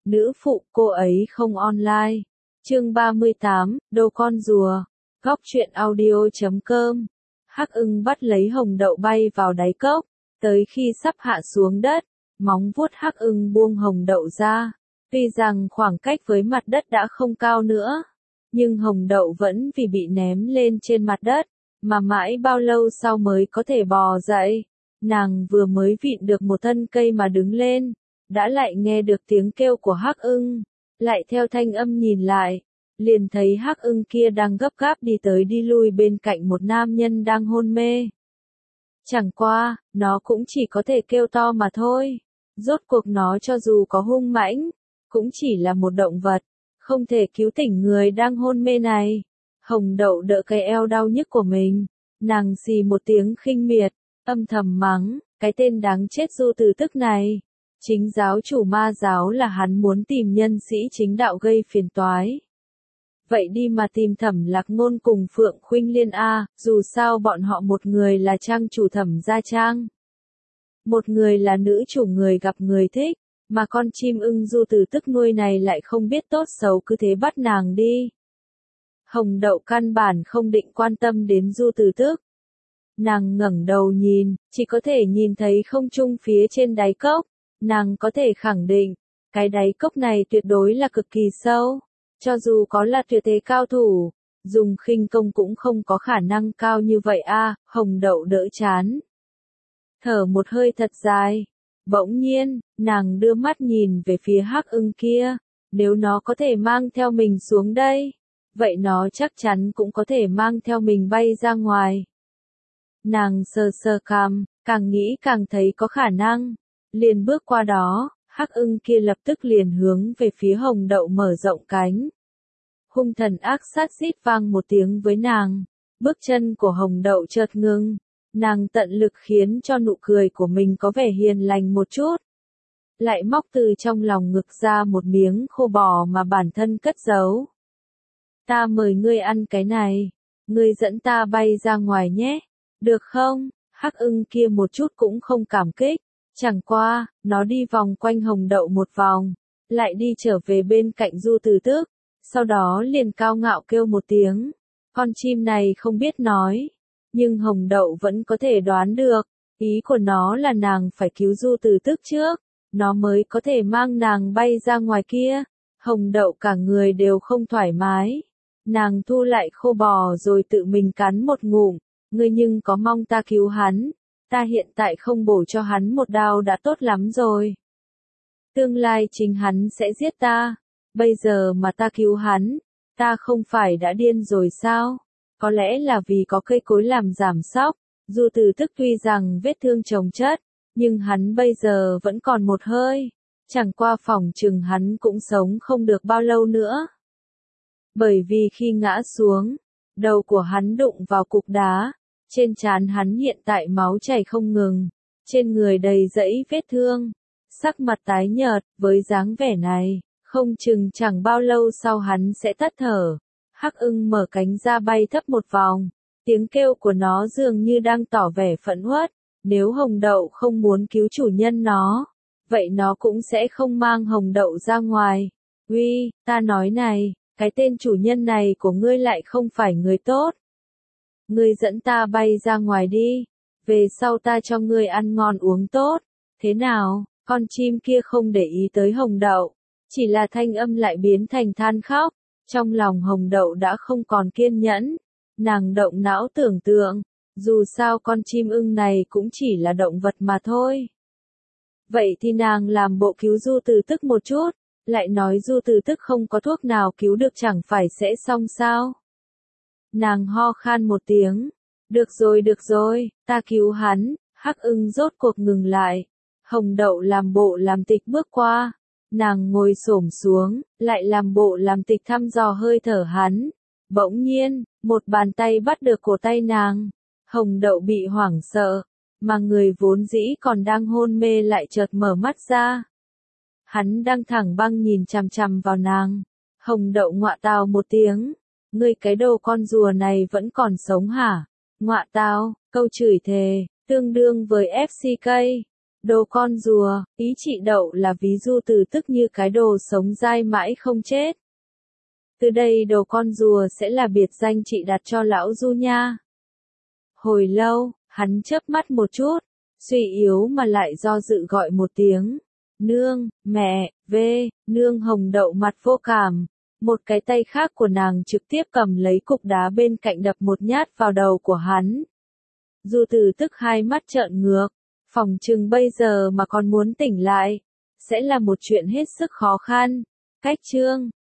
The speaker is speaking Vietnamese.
Nữ phụ cô ấy không online. Chương 38, Đồ con rùa. Góc truyện audio.com. Hắc ưng bắt lấy hồng đậu bay vào đáy cốc, tới khi sắp hạ xuống đất, móng vuốt hắc ưng buông hồng đậu ra. Tuy rằng khoảng cách với mặt đất đã không cao nữa, nhưng hồng đậu vẫn vì bị ném lên trên mặt đất, mà mãi bao lâu sau mới có thể bò dậy. Nàng vừa mới vịn được một thân cây mà đứng lên, đã lại nghe được tiếng kêu của hắc ưng, lại theo thanh âm nhìn lại, liền thấy hắc ưng kia đang gấp gáp đi tới đi lui bên cạnh một nam nhân đang hôn mê. Chẳng qua, nó cũng chỉ có thể kêu to mà thôi. Rốt cuộc nó cho dù có hung mãnh, cũng chỉ là một động vật, không thể cứu tỉnh người đang hôn mê này. Hồng đậu đỡ cái eo đau nhức của mình, nàng xì một tiếng khinh miệt, âm thầm mắng, cái tên đáng chết Du Từ Tức này. Chính giáo chủ ma giáo là hắn muốn tìm nhân sĩ chính đạo gây phiền toái. Vậy đi mà tìm Thẩm Lạc Ngôn cùng Phượng Khuynh Liên a, dù sao bọn họ một người là trang chủ Thẩm gia trang, một người là nữ chủ người gặp người thích, mà con chim ưng Du Từ Tức nuôi này lại không biết tốt xấu cứ thế bắt nàng đi. Hồng đậu căn bản không định quan tâm đến Du Từ Tức. Nàng ngẩng đầu nhìn, chỉ có thể nhìn thấy không trung phía trên đáy cốc. Nàng có thể khẳng định, cái đáy cốc này tuyệt đối là cực kỳ sâu. Cho dù có là tuyệt thế cao thủ, dùng khinh công cũng không có khả năng cao như vậy a. Hồng đậu đỡ chán, thở một hơi thật dài. Bỗng nhiên, nàng đưa mắt nhìn về phía hắc ưng kia. Nếu nó có thể mang theo mình xuống đây, vậy nó chắc chắn cũng có thể mang theo mình bay ra ngoài. Nàng sờ sờ cằm, càng nghĩ càng thấy có khả năng. Liền bước qua đó, hắc ưng kia lập tức liền hướng về phía hồng đậu mở rộng cánh. Hung thần ác sát rít vang một tiếng với nàng. Bước chân của hồng đậu chợt ngưng. Nàng tận lực khiến cho nụ cười của mình có vẻ hiền lành một chút. Lại móc từ trong lòng ngực ra một miếng khô bò mà bản thân cất giấu. Ta mời ngươi ăn cái này. Ngươi dẫn ta bay ra ngoài nhé. Được không? Hắc ưng kia một chút cũng không cảm kích. Chẳng qua, nó đi vòng quanh hồng đậu một vòng, lại đi trở về bên cạnh Du Từ Tức, sau đó liền cao ngạo kêu một tiếng. Con chim này không biết nói, nhưng hồng đậu vẫn có thể đoán được, ý của nó là nàng phải cứu Du Từ Tức trước, nó mới có thể mang nàng bay ra ngoài kia. Hồng đậu cả người đều không thoải mái, nàng thu lại khô bò rồi tự mình cắn một ngụm. Ngươi nhưng có mong ta cứu hắn? Ta hiện tại không bổ cho hắn một đao đã tốt lắm rồi. Tương lai chính hắn sẽ giết ta. Bây giờ mà ta cứu hắn, ta không phải đã điên rồi sao? Có lẽ là vì có cây cối làm giảm sóc. Du Từ Tức tuy rằng vết thương chồng chất, nhưng hắn bây giờ vẫn còn một hơi. Chẳng qua phỏng chừng hắn cũng sống không được bao lâu nữa. Bởi vì khi ngã xuống, đầu của hắn đụng vào cục đá. Trên trán hắn hiện tại máu chảy không ngừng, trên người đầy rẫy vết thương, sắc mặt tái nhợt. Với dáng vẻ này, không chừng chẳng bao lâu sau hắn sẽ tắt thở. Hắc ưng mở cánh ra bay thấp một vòng, tiếng kêu của nó dường như đang tỏ vẻ phẫn uất. Nếu hồng đậu không muốn cứu chủ nhân nó, vậy nó cũng sẽ không mang hồng đậu ra ngoài. Uy, ta nói này, cái tên chủ nhân này của ngươi lại không phải người tốt. Ngươi dẫn ta bay ra ngoài đi, về sau ta cho ngươi ăn ngon uống tốt. Thế nào? Con chim kia không để ý tới hồng đậu, chỉ là thanh âm lại biến thành than khóc. Trong lòng hồng đậu đã không còn kiên nhẫn, nàng động não tưởng tượng, dù sao con chim ưng này cũng chỉ là động vật mà thôi. Vậy thì nàng làm bộ cứu Du Từ Tức một chút, lại nói Du Từ Tức không có thuốc nào cứu được chẳng phải sẽ xong sao? Nàng ho khan một tiếng. Được rồi, ta cứu hắn. Hắc ưng rốt cuộc ngừng lại. Hồng đậu làm bộ làm tịch bước qua. Nàng ngồi xổm xuống, lại làm bộ làm tịch thăm dò hơi thở hắn. Bỗng nhiên, một bàn tay bắt được cổ tay nàng. Hồng đậu bị hoảng sợ, mà người vốn dĩ còn đang hôn mê lại chợt mở mắt ra. Hắn đang thẳng băng nhìn chằm chằm vào nàng. Hồng đậu ngọa tào một tiếng. Ngươi cái đồ con rùa này vẫn còn sống hả? Ngọa tào, câu chửi thề, tương đương với FCK. Đồ con rùa, ý chị Đậu là ví dụ từ tức như cái đồ sống dai mãi không chết. Từ đây đồ con rùa sẽ là biệt danh chị đặt cho lão Du nha. Hồi lâu, hắn chớp mắt một chút, suy yếu mà lại do dự gọi một tiếng. Nương, mẹ, nương Hồng Đậu mặt vô cảm. Một cái tay khác của nàng trực tiếp cầm lấy cục đá bên cạnh đập một nhát vào đầu của hắn. Du Từ tức hai mắt trợn ngược, phỏng chừng bây giờ mà còn muốn tỉnh lại, sẽ là một chuyện hết sức khó khăn. Cách chương